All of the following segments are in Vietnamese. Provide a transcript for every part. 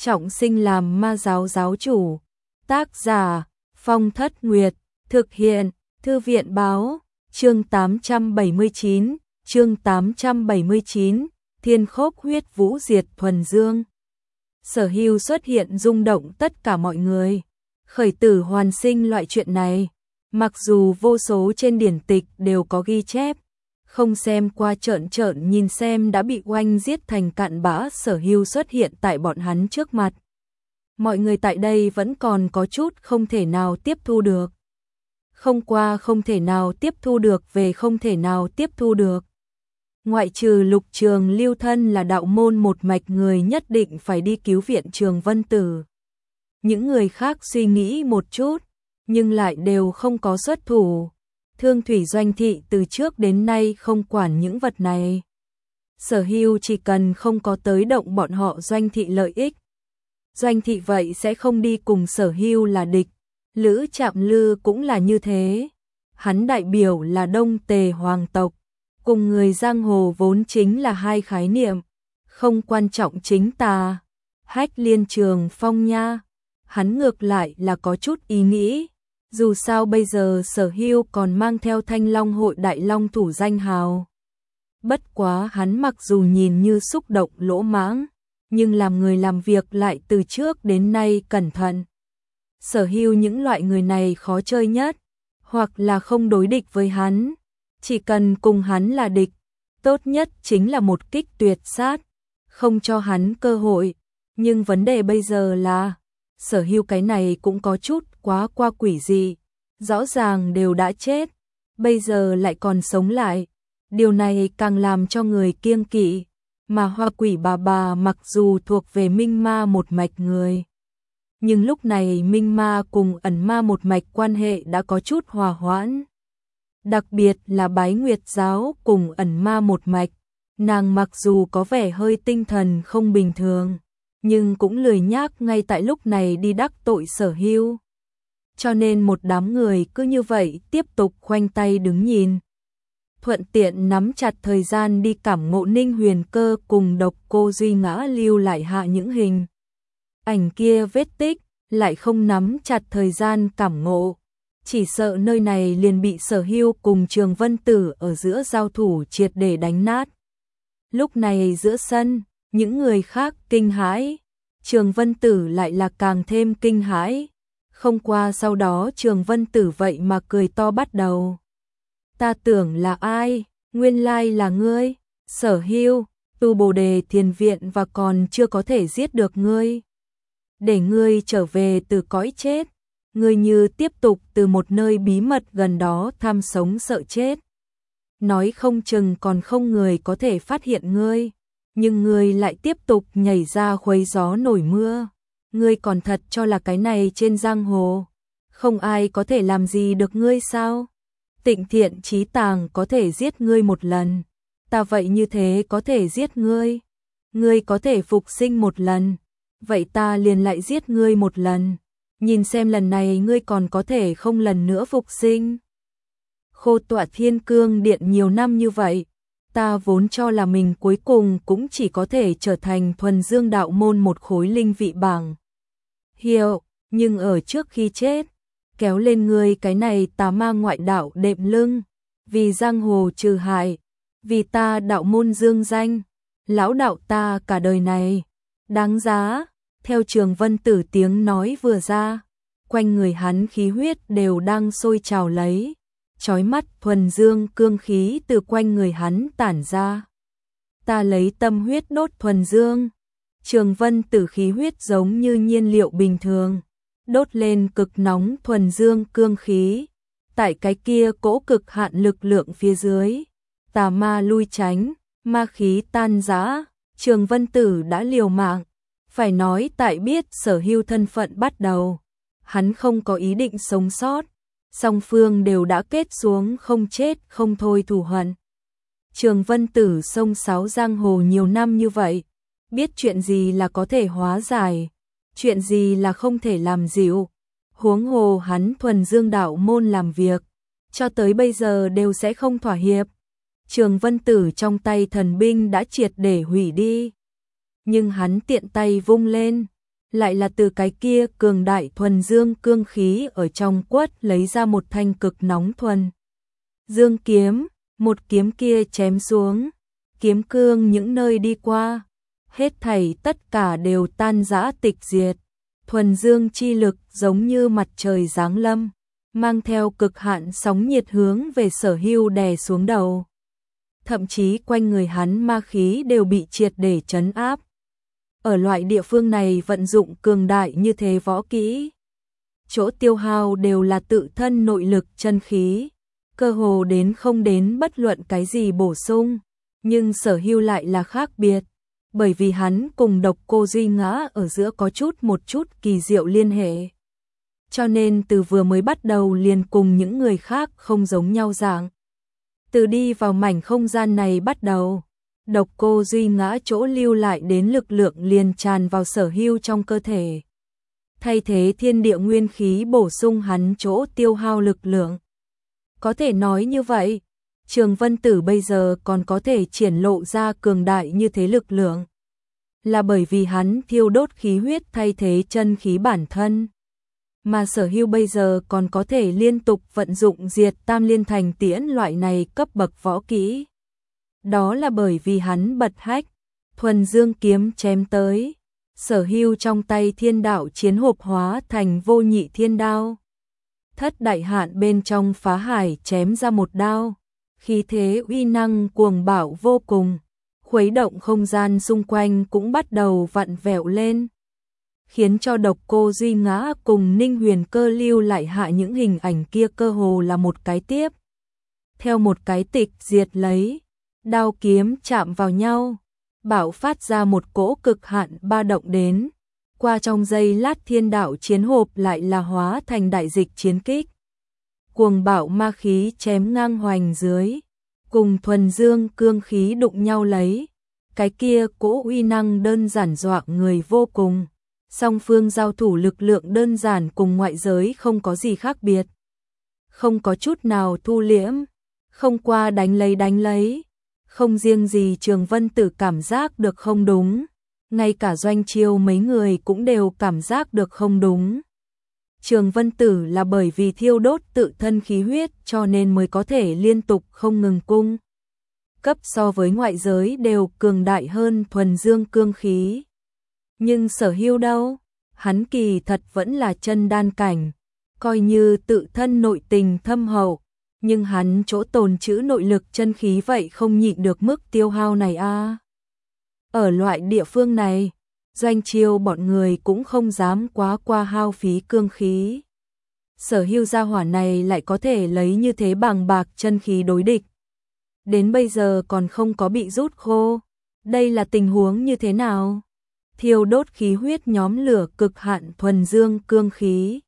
trọng sinh làm ma giáo giáo chủ. Tác giả Phong Thất Nguyệt, thực hiện Thư viện báo, chương 879, Thiên Khốc Huyết Vũ Diệt Thuần Dương. Sở Hưu xuất hiện rung động tất cả mọi người. Khởi tử hoàn sinh loại chuyện này, mặc dù vô số trên điển tịch đều có ghi chép, không xem qua trợn nhìn xem đã bị oanh giết thành cạn bã. Sở Hưu xuất hiện tại bọn hắn trước mặt. Mọi người tại đây vẫn còn có chút không thể nào tiếp thu được. Không qua không thể nào tiếp thu được về không thể nào tiếp thu được. Ngoại trừ Lục Trường Lưu thân là đạo môn một mạch người nhất định phải đi cứu viện Trường Vân Tử. Những người khác suy nghĩ một chút, nhưng lại đều không có xuất thủ. Thương Thủy Doanh Thị từ trước đến nay không quản những vật này. Sở Hưu chỉ cần không có tới động bọn họ Doanh Thị lợi ích, Doanh Thị vậy sẽ không đi cùng Sở Hưu là địch. Lữ Trạm Lư cũng là như thế. Hắn đại biểu là Đông Tề hoàng tộc, cùng người giang hồ vốn chính là hai khái niệm, không quan trọng chính tà. Hách Liên Trường Phong nha, hắn ngược lại là có chút ý nghĩ. Dù sao bây giờ Sở Hưu còn mang theo Thanh Long hội đại long thủ danh hào. Bất quá hắn mặc dù nhìn như xúc động lỗ mãng, nhưng làm người làm việc lại từ trước đến nay cẩn thận. Sở Hưu những loại người này khó chơi nhất, hoặc là không đối địch với hắn, chỉ cần cùng hắn là địch, tốt nhất chính là một kích tuyệt sát, không cho hắn cơ hội. Nhưng vấn đề bây giờ là, Sở Hưu cái này cũng có chút quá qua quỷ dị, rõ ràng đều đã chết, bây giờ lại còn sống lại, điều này càng làm cho người kiêng kỵ. Mà Hoa Quỷ bà mặc dù thuộc về Minh Ma một mạch người, nhưng lúc này Minh Ma cùng Ẩn Ma một mạch quan hệ đã có chút hòa hoãn. Đặc biệt là Bái Nguyệt giáo cùng Ẩn Ma một mạch, nàng mặc dù có vẻ hơi tinh thần không bình thường, nhưng cũng lười nhác ngay tại lúc này đi đắc tội Sở Hưu. Cho nên một đám người cứ như vậy tiếp tục khoanh tay đứng nhìn. Thuận tiện nắm chặt thời gian đi cảm ngộ Ninh Huyền Cơ cùng Độc Cô Duy Ngã lưu lại hạ những hình ảnh kia vết tích, lại không nắm chặt thời gian cảm ngộ. Chỉ sợ nơi này liền bị Sở Hưu cùng Trường Vân Tử ở giữa giao thủ triệt để đánh nát. Lúc này giữa sân, những người khác kinh hãi, Trường Vân Tử lại là càng thêm kinh hãi. Không qua sau đó Trường Vân Tử vậy mà cười to bắt đầu. Ta tưởng là ai, nguyên lai là ngươi, Sở Hưu, tu Bồ Đề Thiền Viện và còn chưa có thể giết được ngươi. Để ngươi trở về từ cõi chết, ngươi như tiếp tục từ một nơi bí mật gần đó tham sống sợ chết. Nói không chừng còn không người có thể phát hiện ngươi, nhưng ngươi lại tiếp tục nhảy ra khuấy gió nổi mưa. Ngươi còn thật cho là cái này trên giang hồ, không ai có thể làm gì được ngươi sao? Tịnh Thiện Chí Tàng có thể giết ngươi một lần, ta vậy như thế có thể giết ngươi. Ngươi có thể phục sinh một lần, vậy ta liền lại giết ngươi một lần. Nhìn xem lần này ngươi còn có thể không lần nữa phục sinh. Khô tọa Thiên Cương Điện nhiều năm như vậy, ta vốn cho là mình cuối cùng cũng chỉ có thể trở thành thuần dương đạo môn một khối linh vị bảng hiệu, nhưng ở trước khi chết, kéo lên ngươi cái này tà ma ngoại đạo đệm lưng, vì giang hồ trừ hại, vì ta đạo môn dương danh, lão đạo ta cả đời này, đáng giá. Theo Trường Vân Tử tiếng nói vừa ra, quanh người hắn khí huyết đều đang sôi trào lấy, chói mắt thuần dương cương khí từ quanh người hắn tản ra. Ta lấy tâm huyết đốt thuần dương. Trường Vân Tử khí huyết giống như nhiên liệu bình thường, đốt lên cực nóng thuần dương cương khí. Tại cái kia cỗ cực hạn lực lượng phía dưới, tà ma lui tránh, ma khí tan rã, Trường Vân Tử đã liều mạng. Phải nói tại biết Sở Hưu thân phận bắt đầu, hắn không có ý định sống sót, song phương đều đã kết xuống không chết không thôi thù hận. Trường Vân Tử sông sáo giang hồ nhiều năm như vậy, biết chuyện gì là có thể hóa giải, chuyện gì là không thể làm dịu. Huống hồ hắn thuần dương đạo môn làm việc, cho tới bây giờ đều sẽ không thỏa hiệp. Trường Vân Tử trong tay thần binh đã triệt để hủy đi, nhưng hắn tiện tay vung lên, lại là từ cái kia cường đại thuần dương cương khí ở trong quất lấy ra một thanh cực nóng thuần dương kiếm, một kiếm kia chém xuống, kiếm cương những nơi đi qua, hết thảy tất cả đều tan rã tịch diệt. Thuần dương chi lực giống như mặt trời giáng lâm, mang theo cực hạn sóng nhiệt hướng về Sở Hưu đè xuống đầu. Thậm chí quanh người hắn ma khí đều bị triệt để trấn áp. Ở loại địa phương này vận dụng cường đại như thế võ kỹ, chỗ tiêu hao đều là tự thân nội lực chân khí, cơ hồ đến không đến bất luận cái gì bổ sung, nhưng Sở Hưu lại là khác biệt, bởi vì hắn cùng Độc Cô Duy Ngã ở giữa có một chút kỳ diệu liên hệ. Cho nên từ vừa mới bắt đầu liền cùng những người khác không giống nhau dạng. Từ đi vào mảnh không gian này bắt đầu, Độc Cô Duy Ngã chỗ lưu lại đến lực lượng liền tràn vào Sở Hưu trong cơ thể. Thay thế thiên địa nguyên khí bổ sung hắn chỗ tiêu hao lực lượng. Có thể nói như vậy, Trường Vân Tử bây giờ còn có thể triển lộ ra cường đại như thế lực lượng, là bởi vì hắn thiêu đốt khí huyết thay thế chân khí bản thân. Mà Sở Hưu bây giờ còn có thể liên tục vận dụng diệt tam liên thành tiễn loại này cấp bậc võ kỹ. Đó là bởi vì hắn bật hách, thuần dương kiếm chém tới, Sở Hưu trong tay thiên đạo chiến hộp hóa thành vô nhị thiên đao. Thất đại hạn bên trong phá hải chém ra một đao, khí thế uy năng cuồng bạo vô cùng, khuấy động không gian xung quanh cũng bắt đầu vặn vẹo lên, khiến cho Độc Cô Duy Ngã cùng Ninh Huyền Cơ lưu lại hạ những hình ảnh kia cơ hồ là một cái tiếp theo một cái tịch diệt lấy, đao kiếm chạm vào nhau, bạo phát ra một cỗ cực hạn ba động đến, qua trong giây lát thiên đạo chiến hộp lại là hóa thành đại dịch chiến kích. Cuồng bạo ma khí chém ngang hoành dưới, cùng thuần dương cương khí đụng nhau lấy, cái kia cỗ uy năng đơn giản dọa người vô cùng. Song phương giao thủ lực lượng đơn giản cùng ngoại giới không có gì khác biệt, không có chút nào thu liễm, không qua đánh lấy, không riêng gì Trường Vân Tử cảm giác được không đúng, ngay cả Doanh Chiêu mấy người cũng đều cảm giác được không đúng. Trường Vân Tử là bởi vì thiêu đốt tự thân khí huyết cho nên mới có thể liên tục không ngừng cung cấp so với ngoại giới đều cường đại hơn thuần dương cương khí. Nhưng Sở Hưu đâu, hắn kỳ thật vẫn là chân đan cảnh, coi như tự thân nội tình thâm hậu, nhưng hắn chỗ tồn trữ nội lực chân khí vậy không nhịn được mức tiêu hao này a. Ở loại địa phương này, Doanh Chiêu bọn người cũng không dám quá qua hao phí cương khí. Sở Hưu gia hỏa này lại có thể lấy như thế bàng bạc chân khí đối địch. Đến bây giờ còn không có bị rút khô, đây là tình huống như thế nào? Thiêu đốt khí huyết nhóm lửa cực hạn thuần dương cương khí.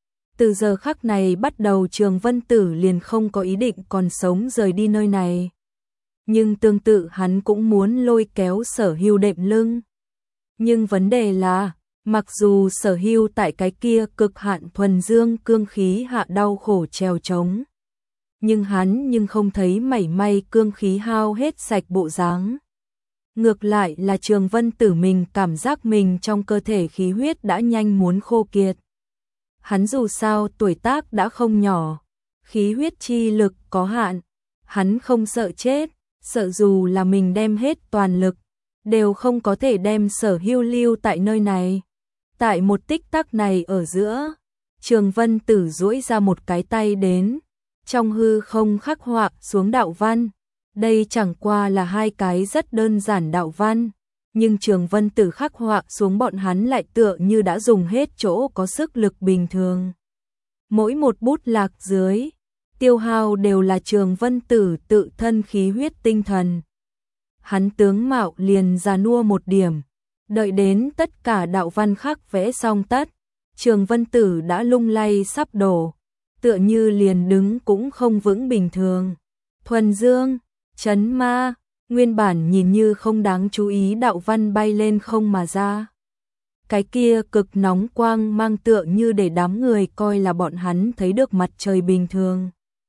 Từ giờ khắc này bắt đầu Trường Vân Tử liền không có ý định còn sống rời đi nơi này. Nhưng tương tự hắn cũng muốn lôi kéo Sở Hưu đệm lưng. Nhưng vấn đề là, mặc dù Sở Hưu tại cái kia cực hạn thuần dương cương khí hạ đau khổ trèo trống, nhưng hắn không thấy mảy may cương khí hao hết sạch bộ dáng. Ngược lại là Trường Vân Tử mình cảm giác mình trong cơ thể khí huyết đã nhanh muốn khô kiệt. Hắn dù sao tuổi tác đã không nhỏ, khí huyết chi lực có hạn, hắn không sợ chết, sợ dù là mình đem hết toàn lực, đều không có thể đem Sở Hưu lưu tại nơi này. Tại một tích tắc này ở giữa, Trường Vân Tử duỗi ra một cái tay đến, trong hư không khắc họa xuống đạo văn. Đây chẳng qua là hai cái rất đơn giản đạo văn, nhưng Trường Vân Tử khắc họa xuống bọn hắn lại tựa như đã dùng hết chỗ có sức lực bình thường. Mỗi một bút lạc dưới, tiêu hao đều là Trường Vân Tử tự thân khí huyết tinh thần. Hắn tướng mạo liền già nua một điểm, đợi đến tất cả đạo văn khắc vẽ xong tất, Trường Vân Tử đã lung lay sắp đổ, tựa như liền đứng cũng không vững bình thường. Thuần dương, chấn ma, nguyên bản nhìn như không đáng chú ý đạo văn bay lên không mà ra. Cái kia cực nóng quang mang tựa như để đám người coi là bọn hắn thấy được mặt trời bình thường.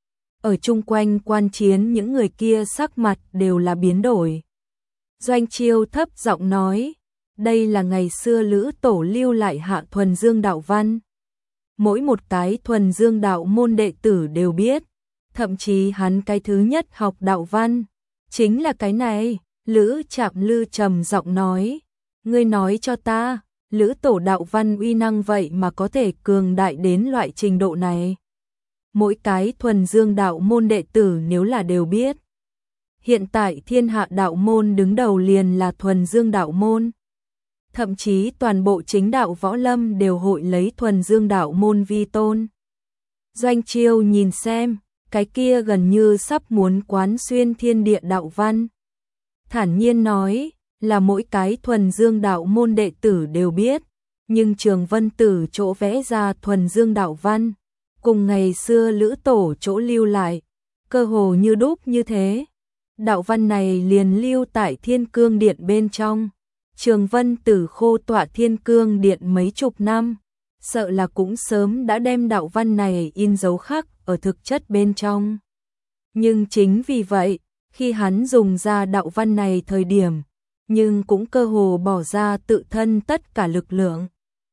Ở chung quanh quan chiến những người kia sắc mặt đều là biến đổi. Doanh Chiêu thấp giọng nói, Đây là ngày xưa Lữ Tổ lưu lại hạ thuần dương đạo văn. Mỗi một cái thuần dương đạo môn đệ tử đều biết, thậm chí hắn cái thứ nhất học đạo văn, chính là cái này. Lữ Trạm Lư trầm giọng nói, ngươi nói cho ta, Lữ Tổ đạo văn uy năng vậy mà có thể cường đại đến loại trình độ này. Mỗi cái thuần dương đạo môn đệ tử nếu là đều biết. Hiện tại thiên hạ đạo môn đứng đầu liền là thuần dương đạo môn. Thậm chí toàn bộ chính đạo võ lâm đều hội lấy thuần dương đạo môn vi tôn. Doanh Chiêu nhìn xem, cái kia gần như sắp muốn quán xuyên thiên địa đạo văn. Thản nhiên nói, là mỗi cái thuần dương đạo môn đệ tử đều biết, nhưng Trường Vân Tử chỗ vẽ ra thuần dương đạo văn, cùng ngày xưa Lữ Tổ chỗ lưu lại, cơ hồ như đúc như thế. Đạo văn này liền lưu tại Thiên Cương Điện bên trong. Trường Vân Tử khô tọa Thiên Cương Điện mấy chục năm, sợ là cũng sớm đã đem đạo văn này in dấu khắc ở thực chất bên trong. Nhưng chính vì vậy, khi hắn dùng ra đạo văn này thời điểm, nhưng cũng cơ hồ bỏ ra tự thân tất cả lực lượng.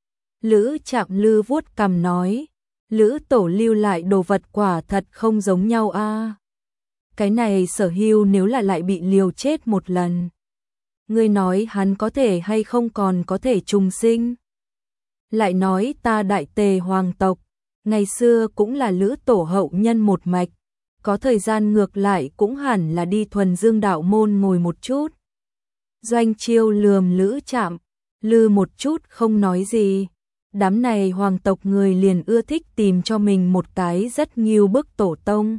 Lữ Trạm Lư vuốt cằm nói, Lữ Tổ lưu lại đồ vật quả thật không giống nhau a. Cái này Sở Hưu nếu là lại bị liều chết một lần, ngươi nói hắn có thể hay không còn có thể trùng sinh. Lại nói ta Đại Tề hoàng tộc, ngày xưa cũng là Lữ Tổ hậu nhân một mạch, có thời gian ngược lại cũng hẳn là đi thuần dương đạo môn ngồi một chút. Doanh Chiêu lườm Lữ Trạm Lư một chút không nói gì. Đám này hoàng tộc người liền ưa thích tìm cho mình một cái rất nghiêu bức tổ tông.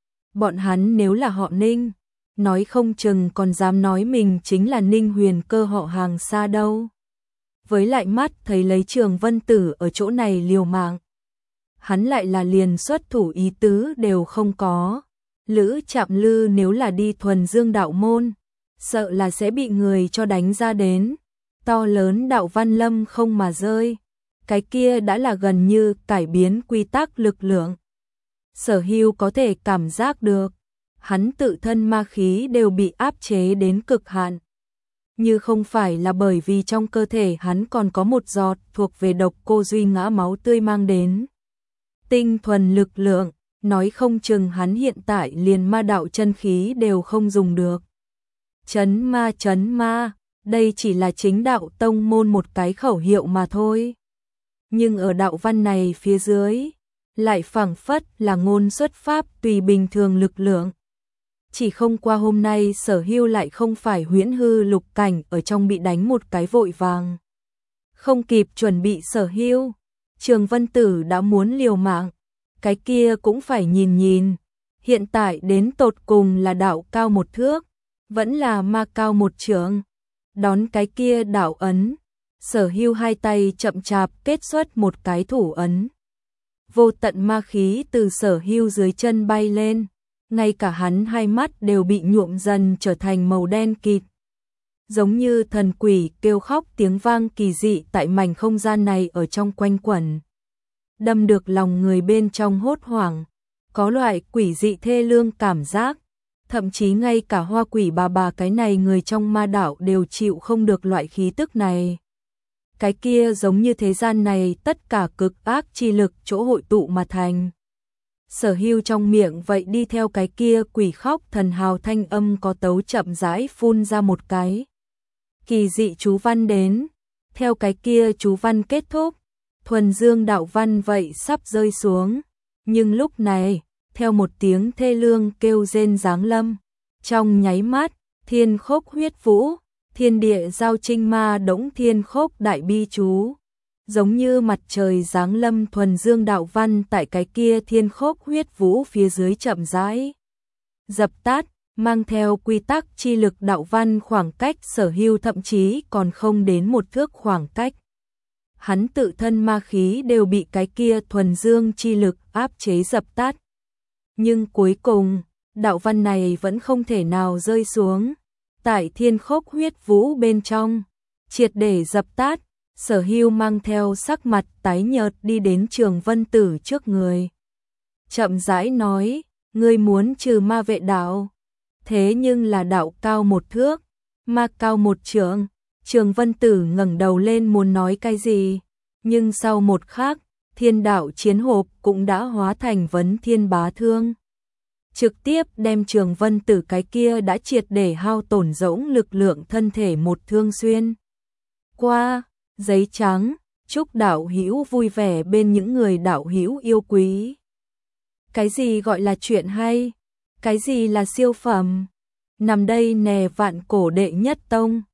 Bọn hắn nếu là họ Ninh, nói không chừng còn dám nói mình chính là Ninh Huyền Cơ họ hàng xa đâu. Với lại mắt thấy lấy Trường Vân Tử ở chỗ này liều mạng, hắn lại là liền xuất thủ ý tứ đều không có. Lữ Trạm Lư nếu là đi thuần dương đạo môn, sợ là sẽ bị người cho đánh ra đến. To lớn đạo văn lâm không mà rơi, cái kia đã là gần như cải biến quy tắc lực lượng. Sở Hưu có thể cảm giác được, hắn tự thân ma khí đều bị áp chế đến cực hạn. Như không phải là bởi vì trong cơ thể hắn còn có một giọt thuộc về độc cô duy ngã máu tươi mang đến tinh thuần lực lượng, nói không chừng hắn hiện tại liền ma đạo chân khí đều không dùng được. Chấn ma, đây chỉ là chính đạo tông môn một cái khẩu hiệu mà thôi. Nhưng ở đạo văn này phía dưới, lại phảng phất là ngôn xuất pháp tùy bình thường lực lượng. Chỉ không qua hôm nay Sở Hưu lại không phải huyễn hư lục cảnh ở trong bị đánh một cái vội vàng. Không kịp chuẩn bị Sở Hưu, Trường Vân Tử đã muốn liều mạng, cái kia cũng phải nhìn nhìn. Hiện tại đến tột cùng là đạo cao một thước, vẫn là ma cao một trượng. Đón cái kia đạo ấn, Sở Hưu hai tay chậm chạp kết xuất một cái thủ ấn. Vô tận ma khí từ Sở Hưu dưới chân bay lên, ngay cả hắn hai mắt đều bị nhuộm dần trở thành màu đen kịt. Giống như thần quỷ kêu khóc tiếng vang kỳ dị tại mảnh không gian này ở trong quanh quẩn. Đâm được lòng người bên trong hốt hoảng, có loại quỷ dị thê lương cảm giác. Thậm chí ngay cả Hoa Quỷ bà cái này người trong ma đạo đều chịu không được loại khí tức này. Cái kia giống như thế gian này tất cả cực ác chi lực chỗ hội tụ mà thành. Sở Hưu trong miệng vậy đi theo cái kia quỷ khóc thần hào thanh âm có tấu chậm rãi phun ra một cái kỳ dị chú văn đến. Theo cái kia chú văn kết thúc, thuần dương đạo văn vậy sắp rơi xuống. Nhưng lúc này, theo một tiếng thê lương kêu rên giáng lâm, trong nháy mắt, thiên khốc huyết vũ, thiên địa giao trinh ma đống thiên khốc đại bi chú. Giống như mặt trời giáng lâm thuần dương đạo văn tại cái kia thiên khốc huyết vũ phía dưới chậm rãi dập tắt, mang theo quy tắc chi lực đạo văn khoảng cách Sở Hưu thậm chí còn không đến một thước khoảng cách. Hắn tự thân ma khí đều bị cái kia thuần dương chi lực áp chế dập tắt. Nhưng cuối cùng, đạo văn này vẫn không thể nào rơi xuống. Tại thiên khốc huyết vũ bên trong, triệt để dập tắt. Sở Hưu mang theo sắc mặt tái nhợt đi đến Trường Vân Tử trước người. Chậm rãi nói, ngươi muốn trừ ma vệ đạo. Thế nhưng là đạo cao một thước, ma cao một trượng. Trường Vân Tử ngẩng đầu lên muốn nói cái gì, nhưng sau một khắc, thiên đạo chiến hộp cũng đã hóa thành vấn thiên bá thương. Trực tiếp đem Trường Vân Tử cái kia đã triệt để hao tổn rỗng lực lượng thân thể một thương xuyên. Qua, giấy trắng, chúc đạo hữu vui vẻ bên những người đạo hữu yêu quý. Cái gì gọi là chuyện hay? Cái gì là siêu phẩm? Nằm đây nè vạn cổ đệ nhất tông.